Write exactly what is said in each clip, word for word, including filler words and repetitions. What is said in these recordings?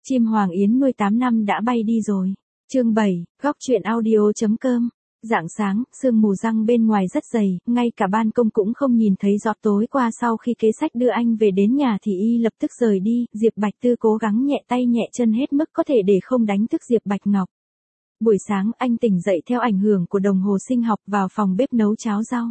Chim Hoàng Yến nuôi tám năm đã bay đi rồi. Chương bảy, góc truyện audio.com. Rạng sáng, sương mù răng bên ngoài rất dày, ngay cả ban công cũng không nhìn thấy giọt tối qua. Sau khi kế sách đưa anh về đến nhà thì y lập tức rời đi. Diệp Bạch Tư cố gắng nhẹ tay nhẹ chân hết mức có thể để không đánh thức Diệp Bạch Ngọc. Buổi sáng anh tỉnh dậy theo ảnh hưởng của đồng hồ sinh học, vào phòng bếp nấu cháo rau.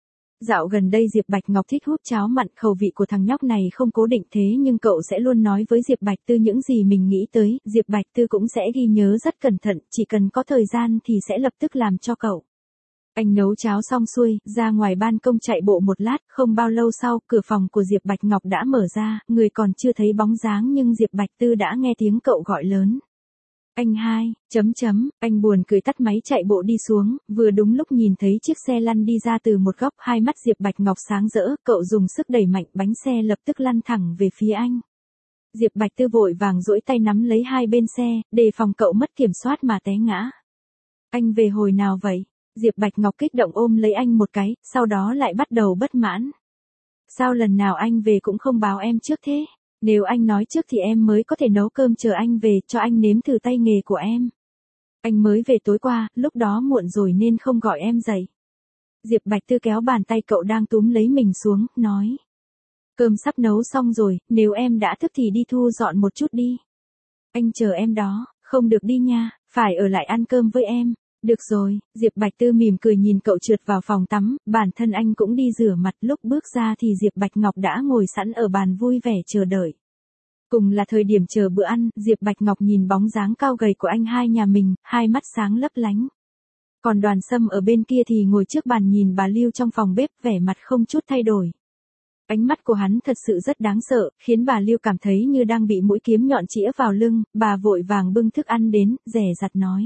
Dạo gần đây Diệp Bạch Ngọc thích hút cháo mặn, khẩu vị của thằng nhóc này không cố định, thế nhưng cậu sẽ luôn nói với Diệp Bạch Tư những gì mình nghĩ tới, Diệp Bạch Tư cũng sẽ ghi nhớ rất cẩn thận, chỉ cần có thời gian thì sẽ lập tức làm cho cậu. Anh nấu cháo xong xuôi, ra ngoài ban công chạy bộ một lát, không bao lâu sau, cửa phòng của Diệp Bạch Ngọc đã mở ra, người còn chưa thấy bóng dáng nhưng Diệp Bạch Tư đã nghe tiếng cậu gọi lớn. Anh hai, chấm chấm, anh buồn cười tắt máy chạy bộ đi xuống, vừa đúng lúc nhìn thấy chiếc xe lăn đi ra từ một góc, hai mắt Diệp Bạch Ngọc sáng rỡ, cậu dùng sức đẩy mạnh, bánh xe lập tức lăn thẳng về phía anh. Diệp Bạch Tư vội vàng duỗi tay nắm lấy hai bên xe, đề phòng cậu mất kiểm soát mà té ngã. Anh về hồi nào vậy? Diệp Bạch Ngọc kích động ôm lấy anh một cái, sau đó lại bắt đầu bất mãn. Sao lần nào anh về cũng không báo em trước thế? Nếu anh nói trước thì em mới có thể nấu cơm chờ anh về, cho anh nếm thử tay nghề của em. Anh mới về tối qua, lúc đó muộn rồi nên không gọi em dậy. Diệp Bạch Tư kéo bàn tay cậu đang túm lấy mình xuống, nói. Cơm sắp nấu xong rồi, nếu em đã thức thì đi thu dọn một chút đi. Anh chờ em đó, không được đi nha, phải ở lại ăn cơm với em. Được rồi, Diệp Bạch Tư mỉm cười nhìn cậu trượt vào phòng tắm, bản thân anh cũng đi rửa mặt, lúc bước ra thì Diệp Bạch Ngọc đã ngồi sẵn ở bàn vui vẻ chờ đợi. Cùng là thời điểm chờ bữa ăn, Diệp Bạch Ngọc nhìn bóng dáng cao gầy của anh hai nhà mình, hai mắt sáng lấp lánh. Còn Đoàn Sâm ở bên kia thì ngồi trước bàn nhìn bà Lưu trong phòng bếp, vẻ mặt không chút thay đổi. Ánh mắt của hắn thật sự rất đáng sợ, khiến bà Lưu cảm thấy như đang bị mũi kiếm nhọn chĩa vào lưng, bà vội vàng bưng thức ăn đến, dè dặt nói.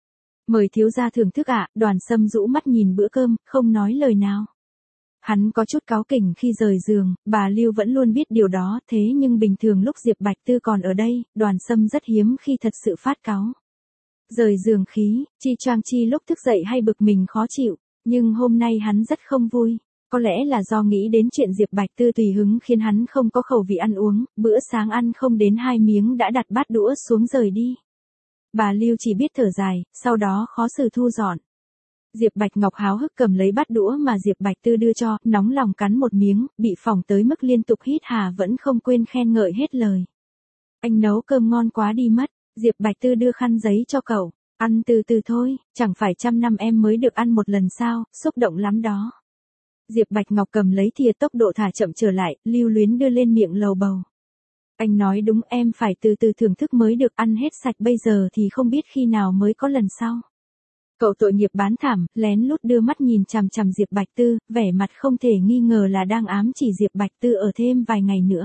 Mời thiếu gia thưởng thức ạ. Đoàn Sâm rũ mắt nhìn bữa cơm, không nói lời nào. Hắn có chút cáu kỉnh khi rời giường, bà Lưu vẫn luôn biết điều đó, thế nhưng bình thường lúc Diệp Bạch Tư còn ở đây, Đoàn Sâm rất hiếm khi thật sự phát cáu. Rời giường khí, chi choang chi lúc thức dậy hay bực mình khó chịu, nhưng hôm nay hắn rất không vui. Có lẽ là do nghĩ đến chuyện Diệp Bạch Tư tùy hứng khiến hắn không có khẩu vị ăn uống, bữa sáng ăn không đến hai miếng đã đặt bát đũa xuống rời đi. Bà Lưu chỉ biết thở dài, sau đó khó xử thu dọn. Diệp Bạch Ngọc háo hức cầm lấy bát đũa mà Diệp Bạch Tư đưa cho, nóng lòng cắn một miếng, bị phỏng tới mức liên tục hít hà vẫn không quên khen ngợi hết lời. Anh nấu cơm ngon quá đi mất, Diệp Bạch Tư đưa khăn giấy cho cậu, ăn từ từ thôi, chẳng phải trăm năm em mới được ăn một lần sao, xúc động lắm đó. Diệp Bạch Ngọc cầm lấy thìa, tốc độ thả chậm trở lại, lưu luyến đưa lên miệng lầu bầu. Anh nói đúng, em phải từ từ thưởng thức mới được, ăn hết sạch bây giờ thì không biết khi nào mới có lần sau. Cậu tội nghiệp bán thảm, lén lút đưa mắt nhìn chằm chằm Diệp Bạch Tư, vẻ mặt không thể nghi ngờ là đang ám chỉ Diệp Bạch Tư ở thêm vài ngày nữa.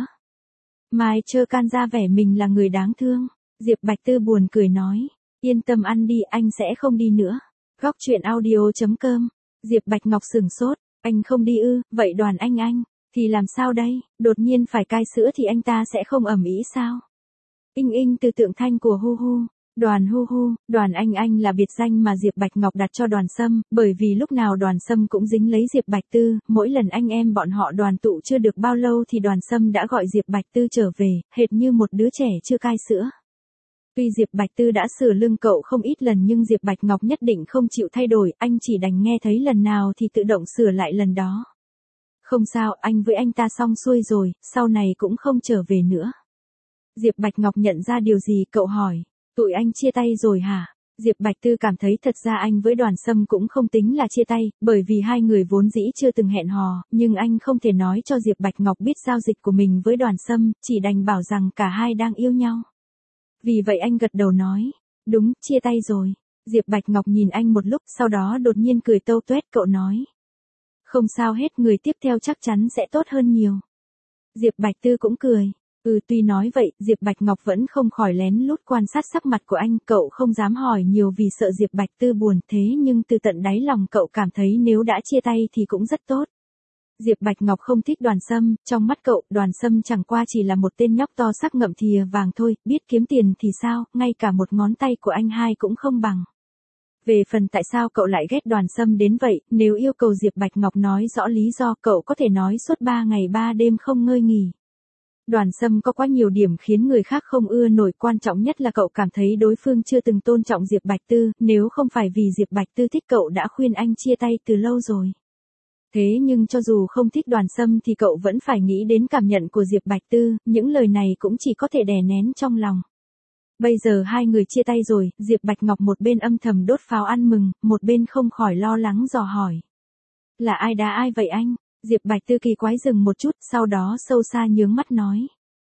Mai trơ can ra vẻ mình là người đáng thương. Diệp Bạch Tư buồn cười nói, yên tâm ăn đi, anh sẽ không đi nữa. Góc truyện audio.com. Diệp Bạch Ngọc sửng sốt, anh không đi ư? Vậy Đoàn anh anh thì làm sao đây, đột nhiên phải cai sữa thì anh ta sẽ không ầm ĩ sao? Inh inh từ tượng thanh của Hu Hu. Đoàn Hu Hu, Đoàn anh anh là biệt danh mà Diệp Bạch Ngọc đặt cho Đoàn Sâm, bởi vì lúc nào Đoàn Sâm cũng dính lấy Diệp Bạch Tư, mỗi lần anh em bọn họ đoàn tụ chưa được bao lâu thì Đoàn Sâm đã gọi Diệp Bạch Tư trở về, hệt như một đứa trẻ chưa cai sữa. Tuy Diệp Bạch Tư đã sửa lưng cậu không ít lần nhưng Diệp Bạch Ngọc nhất định không chịu thay đổi, anh chỉ đành nghe thấy lần nào thì tự động sửa lại lần đó. Không sao, anh với anh ta xong xuôi rồi, sau này cũng không trở về nữa. Diệp Bạch Ngọc nhận ra điều gì, cậu hỏi, tụi anh chia tay rồi hả? Diệp Bạch Tư cảm thấy thật ra anh với Đoàn Sâm cũng không tính là chia tay, bởi vì hai người vốn dĩ chưa từng hẹn hò, nhưng anh không thể nói cho Diệp Bạch Ngọc biết giao dịch của mình với Đoàn Sâm, chỉ đành bảo rằng cả hai đang yêu nhau. Vì vậy anh gật đầu nói, đúng, chia tay rồi. Diệp Bạch Ngọc nhìn anh một lúc, sau đó đột nhiên cười tâu tuét, cậu nói. Không sao hết, người tiếp theo chắc chắn sẽ tốt hơn nhiều. Diệp Bạch Tư cũng cười. Ừ, tuy nói vậy, Diệp Bạch Ngọc vẫn không khỏi lén lút quan sát sắc mặt của anh, cậu không dám hỏi nhiều vì sợ Diệp Bạch Tư buồn, thế nhưng từ tận đáy lòng cậu cảm thấy nếu đã chia tay thì cũng rất tốt. Diệp Bạch Ngọc không thích Đoàn Sâm, trong mắt cậu, Đoàn Sâm chẳng qua chỉ là một tên nhóc to sắc ngậm thìa vàng thôi, biết kiếm tiền thì sao, ngay cả một ngón tay của anh hai cũng không bằng. Về phần tại sao cậu lại ghét Đoàn Sâm đến vậy, nếu yêu cầu Diệp Bạch Ngọc nói rõ lý do, cậu có thể nói suốt ba ngày ba đêm không ngơi nghỉ. Đoàn Sâm có quá nhiều điểm khiến người khác không ưa nổi, quan trọng nhất là cậu cảm thấy đối phương chưa từng tôn trọng Diệp Bạch Tư, nếu không phải vì Diệp Bạch Tư thích cậu đã khuyên anh chia tay từ lâu rồi. Thế nhưng cho dù không thích Đoàn Sâm thì cậu vẫn phải nghĩ đến cảm nhận của Diệp Bạch Tư, những lời này cũng chỉ có thể đè nén trong lòng. Bây giờ hai người chia tay rồi, Diệp Bạch Ngọc một bên âm thầm đốt pháo ăn mừng, một bên không khỏi lo lắng dò hỏi. Là ai đá ai vậy anh? Diệp Bạch Tư kỳ quái dừng một chút, sau đó sâu xa nhướng mắt nói.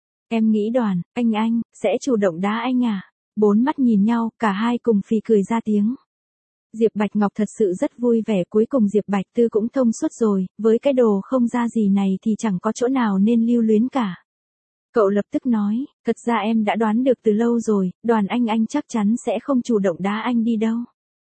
Em nghĩ Đoàn, anh anh, sẽ chủ động đá anh à? Bốn mắt nhìn nhau, cả hai cùng phì cười ra tiếng. Diệp Bạch Ngọc thật sự rất vui vẻ, cuối cùng Diệp Bạch Tư cũng thông suốt rồi, với cái đồ không ra gì này thì chẳng có chỗ nào nên lưu luyến cả. Cậu lập tức nói, thật ra em đã đoán được từ lâu rồi, Đoàn anh anh chắc chắn sẽ không chủ động đá anh đi đâu.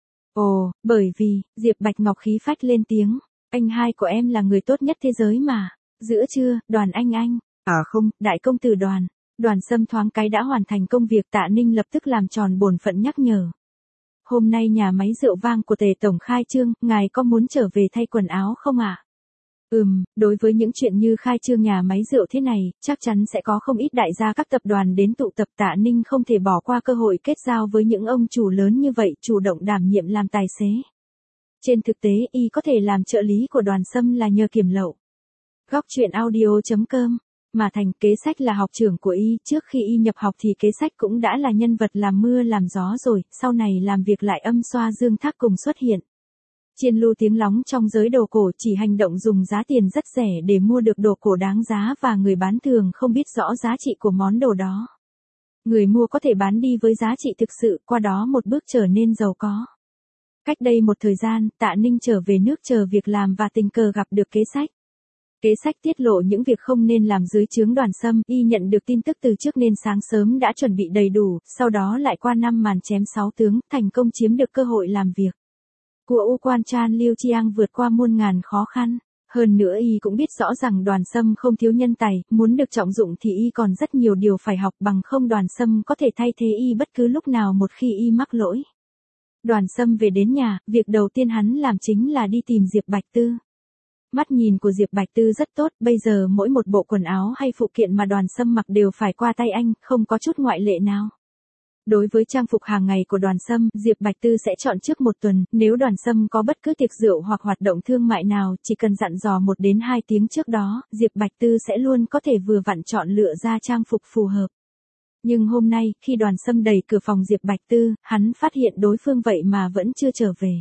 Ồ, bởi vì, Diệp Bạch Ngọc khí phách lên tiếng, anh hai của em là người tốt nhất thế giới mà, giữa trưa, Đoàn anh anh, à không, đại công tử Đoàn. Đoàn Sâm thoáng cái đã hoàn thành công việc, Tạ Ninh lập tức làm tròn bổn phận nhắc nhở. Hôm nay nhà máy rượu vang của Tề Tổng khai trương, ngài có muốn trở về thay quần áo không ạ? À? Ừm, đối với những chuyện như khai trương nhà máy rượu thế này, chắc chắn sẽ có không ít đại gia các tập đoàn đến tụ tập. Tạ Ninh không thể bỏ qua cơ hội kết giao với những ông chủ lớn như vậy, chủ động đảm nhiệm làm tài xế. Trên thực tế, y có thể làm trợ lý của Đoàn Sâm là nhờ kiểm lậu. Góc truyện audio chấm com. Mà Thành, Kế Sách là học trưởng của y, trước khi y nhập học thì Kế Sách cũng đã là nhân vật làm mưa làm gió rồi, sau này làm việc lại âm xoa Dương Thác cùng xuất hiện. Chiên lưu tiếng lóng trong giới đồ cổ, chỉ hành động dùng giá tiền rất rẻ để mua được đồ cổ đáng giá và người bán thường không biết rõ giá trị của món đồ đó. Người mua có thể bán đi với giá trị thực sự, qua đó một bước trở nên giàu có. Cách đây một thời gian, Tạ Ninh trở về nước chờ việc làm và tình cờ gặp được Kế Sách. Kế Sách tiết lộ những việc không nên làm dưới trướng Đoàn Sâm, y nhận được tin tức từ trước nên sáng sớm đã chuẩn bị đầy đủ, sau đó lại qua năm màn chém sáu tướng, thành công chiếm được cơ hội làm việc. Của U Quan Chan Liêu Chiang vượt qua muôn ngàn khó khăn. Hơn nữa y cũng biết rõ rằng Đoàn Sâm không thiếu nhân tài, muốn được trọng dụng thì y còn rất nhiều điều phải học, bằng không Đoàn Sâm có thể thay thế y bất cứ lúc nào một khi y mắc lỗi. Đoàn Sâm về đến nhà, việc đầu tiên hắn làm chính là đi tìm Diệp Bạch Tư. Mắt nhìn của Diệp Bạch Tư rất tốt, bây giờ mỗi một bộ quần áo hay phụ kiện mà Đoàn Sâm mặc đều phải qua tay anh, không có chút ngoại lệ nào. Đối với trang phục hàng ngày của Đoàn Sâm, Diệp Bạch Tư sẽ chọn trước một tuần, nếu Đoàn Sâm có bất cứ tiệc rượu hoặc hoạt động thương mại nào, chỉ cần dặn dò một đến hai tiếng trước đó, Diệp Bạch Tư sẽ luôn có thể vừa vặn chọn lựa ra trang phục phù hợp. Nhưng hôm nay, khi Đoàn Sâm đẩy cửa phòng Diệp Bạch Tư, hắn phát hiện đối phương vậy mà vẫn chưa trở về.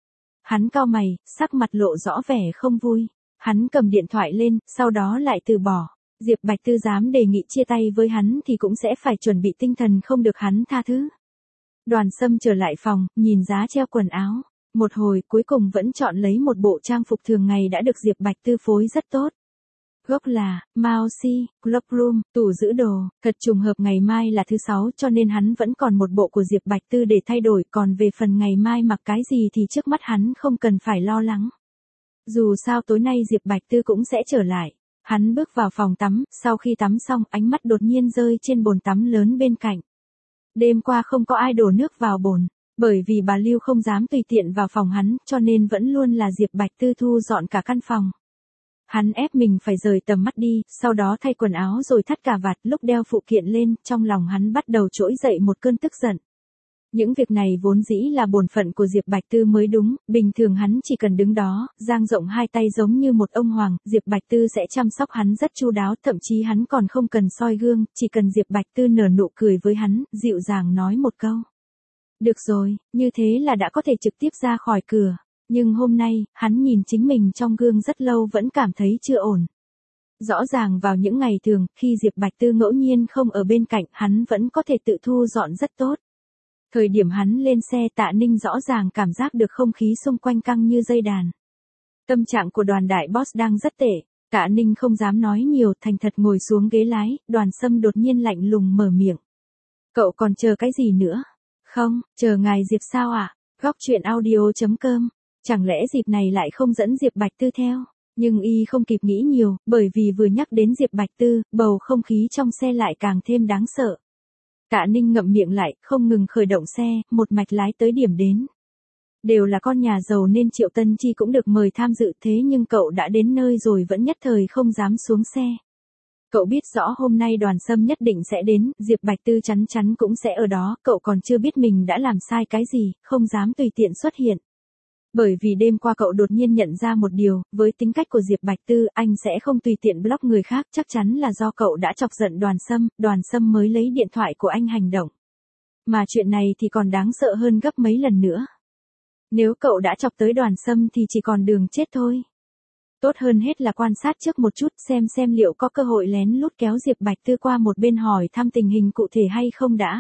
Hắn cau mày, sắc mặt lộ rõ vẻ không vui. Hắn cầm điện thoại lên, sau đó lại từ bỏ. Diệp Bạch Tư dám đề nghị chia tay với hắn thì cũng sẽ phải chuẩn bị tinh thần không được hắn tha thứ. Đoàn Sâm trở lại phòng, nhìn giá treo quần áo. Một hồi cuối cùng vẫn chọn lấy một bộ trang phục thường ngày đã được Diệp Bạch Tư phối rất tốt. Gốc là, Mao Si, Cloakroom, tủ giữ đồ, thật trùng hợp ngày mai là thứ sáu cho nên hắn vẫn còn một bộ của Diệp Bạch Tư để thay đổi, còn về phần ngày mai mặc cái gì thì trước mắt hắn không cần phải lo lắng. Dù sao tối nay Diệp Bạch Tư cũng sẽ trở lại. Hắn bước vào phòng tắm, sau khi tắm xong ánh mắt đột nhiên rơi trên bồn tắm lớn bên cạnh. Đêm qua không có ai đổ nước vào bồn, bởi vì bà Lưu không dám tùy tiện vào phòng hắn, cho nên vẫn luôn là Diệp Bạch Tư thu dọn cả căn phòng. Hắn ép mình phải rời tầm mắt đi, sau đó thay quần áo rồi thắt cà vạt, lúc đeo phụ kiện lên, trong lòng hắn bắt đầu trỗi dậy một cơn tức giận. Những việc này vốn dĩ là bổn phận của Diệp Bạch Tư mới đúng, bình thường hắn chỉ cần đứng đó, dang rộng hai tay giống như một ông hoàng, Diệp Bạch Tư sẽ chăm sóc hắn rất chu đáo, thậm chí hắn còn không cần soi gương, chỉ cần Diệp Bạch Tư nở nụ cười với hắn, dịu dàng nói một câu. Được rồi, như thế là đã có thể trực tiếp ra khỏi cửa. Nhưng hôm nay, hắn nhìn chính mình trong gương rất lâu vẫn cảm thấy chưa ổn. Rõ ràng vào những ngày thường, khi Diệp Bạch Tư ngẫu nhiên không ở bên cạnh, hắn vẫn có thể tự thu dọn rất tốt. Thời điểm hắn lên xe, Tạ Ninh rõ ràng cảm giác được không khí xung quanh căng như dây đàn. Tâm trạng của Đoàn đại boss đang rất tệ. Tạ Ninh không dám nói nhiều, thành thật ngồi xuống ghế lái, Đoàn Sâm đột nhiên lạnh lùng mở miệng. Cậu còn chờ cái gì nữa? Không, chờ ngài Diệp sao ạ? À? Góc truyện audio chấm com. Chẳng lẽ dịp này lại không dẫn Diệp Bạch Tư theo? Nhưng y không kịp nghĩ nhiều, bởi vì vừa nhắc đến Diệp Bạch Tư, bầu không khí trong xe lại càng thêm đáng sợ. Tạ Ninh ngậm miệng lại, không ngừng khởi động xe, một mạch lái tới điểm đến. Đều là con nhà giàu nên Triệu Tân Chi cũng được mời tham dự, thế nhưng cậu đã đến nơi rồi vẫn nhất thời không dám xuống xe. Cậu biết rõ hôm nay Đoàn Sâm nhất định sẽ đến, Diệp Bạch Tư chắn chắn cũng sẽ ở đó, cậu còn chưa biết mình đã làm sai cái gì, không dám tùy tiện xuất hiện. Bởi vì đêm qua cậu đột nhiên nhận ra một điều, với tính cách của Diệp Bạch Tư, anh sẽ không tùy tiện block người khác, chắc chắn là do cậu đã chọc giận Đoàn Sâm, Đoàn Sâm mới lấy điện thoại của anh hành động. Mà chuyện này thì còn đáng sợ hơn gấp mấy lần nữa. Nếu cậu đã chọc tới Đoàn Sâm thì chỉ còn đường chết thôi. Tốt hơn hết là quan sát trước một chút xem xem liệu có cơ hội lén lút kéo Diệp Bạch Tư qua một bên hỏi thăm tình hình cụ thể hay không đã.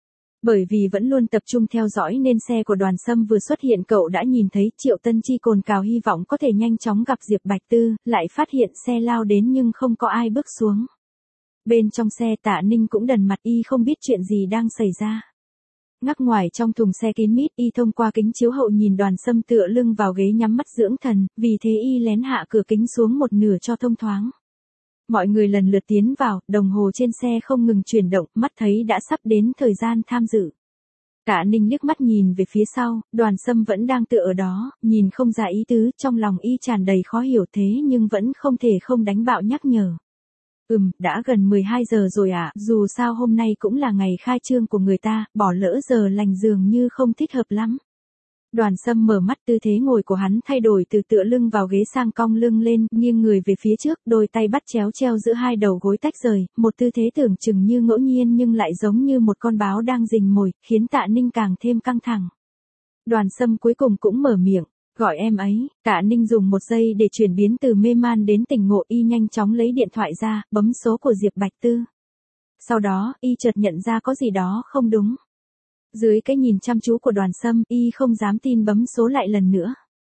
Bởi vì vẫn luôn tập trung theo dõi nên xe của Đoàn Sâm vừa xuất hiện cậu đã nhìn thấy Triệu Tân Chi cồn cào hy vọng có thể nhanh chóng gặp Diệp Bạch Tư, lại phát hiện xe lao đến nhưng không có ai bước xuống. Bên trong xe Tạ Ninh cũng đần mặt y không biết chuyện gì đang xảy ra. Ngắc ngoài trong thùng xe kín mít y thông qua kính chiếu hậu nhìn Đoàn Sâm tựa lưng vào ghế nhắm mắt dưỡng thần, vì thế y lén hạ cửa kính xuống một nửa cho thông thoáng. Mọi người lần lượt tiến vào, đồng hồ trên xe không ngừng chuyển động, mắt thấy đã sắp đến thời gian tham dự. Tạ Ninh liếc mắt nhìn về phía sau, Đoàn Sâm vẫn đang tựa ở đó, nhìn không ra ý tứ, trong lòng y tràn đầy khó hiểu thế nhưng vẫn không thể không đánh bạo nhắc nhở. Ừm, đã gần mười hai giờ rồi ạ, à, dù sao hôm nay cũng là ngày khai trương của người ta, bỏ lỡ giờ lành dường như không thích hợp lắm. Đoàn Sâm mở mắt, tư thế ngồi của hắn thay đổi từ tựa lưng vào ghế sang cong lưng lên, nghiêng người về phía trước, đôi tay bắt chéo treo giữa hai đầu gối tách rời, một tư thế tưởng chừng như ngẫu nhiên nhưng lại giống như một con báo đang rình mồi, khiến Tạ Ninh càng thêm căng thẳng. Đoàn Sâm cuối cùng cũng mở miệng, gọi em ấy. Tạ Ninh dùng một giây để chuyển biến từ mê man đến tỉnh ngộ, y nhanh chóng lấy điện thoại ra, bấm số của Diệp Bạch Tư. Sau đó, y chợt nhận ra có gì đó không đúng. Dưới cái nhìn chăm chú của Đoàn Sâm, y không dám tin bấm số lại lần nữa.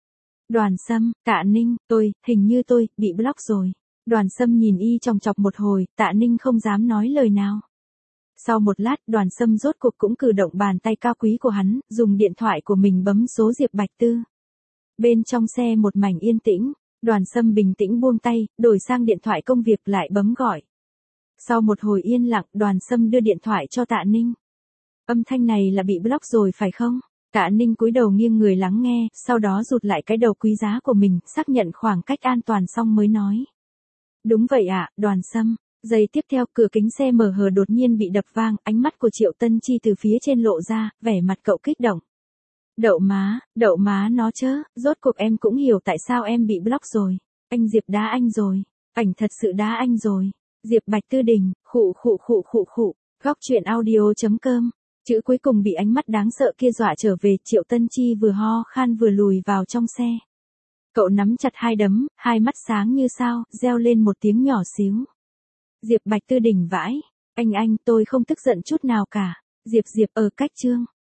Đoàn Sâm, Tạ Ninh, tôi, hình như tôi, bị block rồi. Đoàn Sâm nhìn y chòng chọc một hồi, Tạ Ninh không dám nói lời nào. Sau một lát, Đoàn Sâm rốt cuộc cũng cử động bàn tay cao quý của hắn, dùng điện thoại của mình bấm số Diệp Bạch Tư. Bên trong xe một mảnh yên tĩnh, Đoàn Sâm bình tĩnh buông tay, đổi sang điện thoại công việc lại bấm gọi. Sau một hồi yên lặng, Đoàn Sâm đưa điện thoại cho Tạ Ninh. Âm thanh này là bị block rồi phải không? Tạ Ninh cúi đầu nghiêng người lắng nghe, sau đó rụt lại cái đầu quý giá của mình, xác nhận khoảng cách an toàn xong mới nói. Đúng vậy ạ, à, Đoàn Sâm. Giây tiếp theo, cửa kính xe mở hờ đột nhiên bị đập vang, ánh mắt của Triệu Tân Chi từ phía trên lộ ra, vẻ mặt cậu kích động. Đậu má, đậu má nó chớ, rốt cuộc em cũng hiểu tại sao em bị block rồi. Anh Diệp đá anh rồi. Ảnh thật sự đá anh rồi. Diệp Bạch Tư đình, khụ khụ khụ khụ khụ. Góc truyện audio chấm com. Chữ cuối cùng bị ánh mắt đáng sợ kia dọa trở về, Triệu Tân Chi vừa ho khan vừa lùi vào trong xe. Cậu nắm chặt hai đấm, hai mắt sáng như sao, reo lên một tiếng nhỏ xíu. Diệp Bạch Tư đỉnh vãi. Anh anh, tôi không tức giận chút nào cả. Diệp Diệp ở cách chương.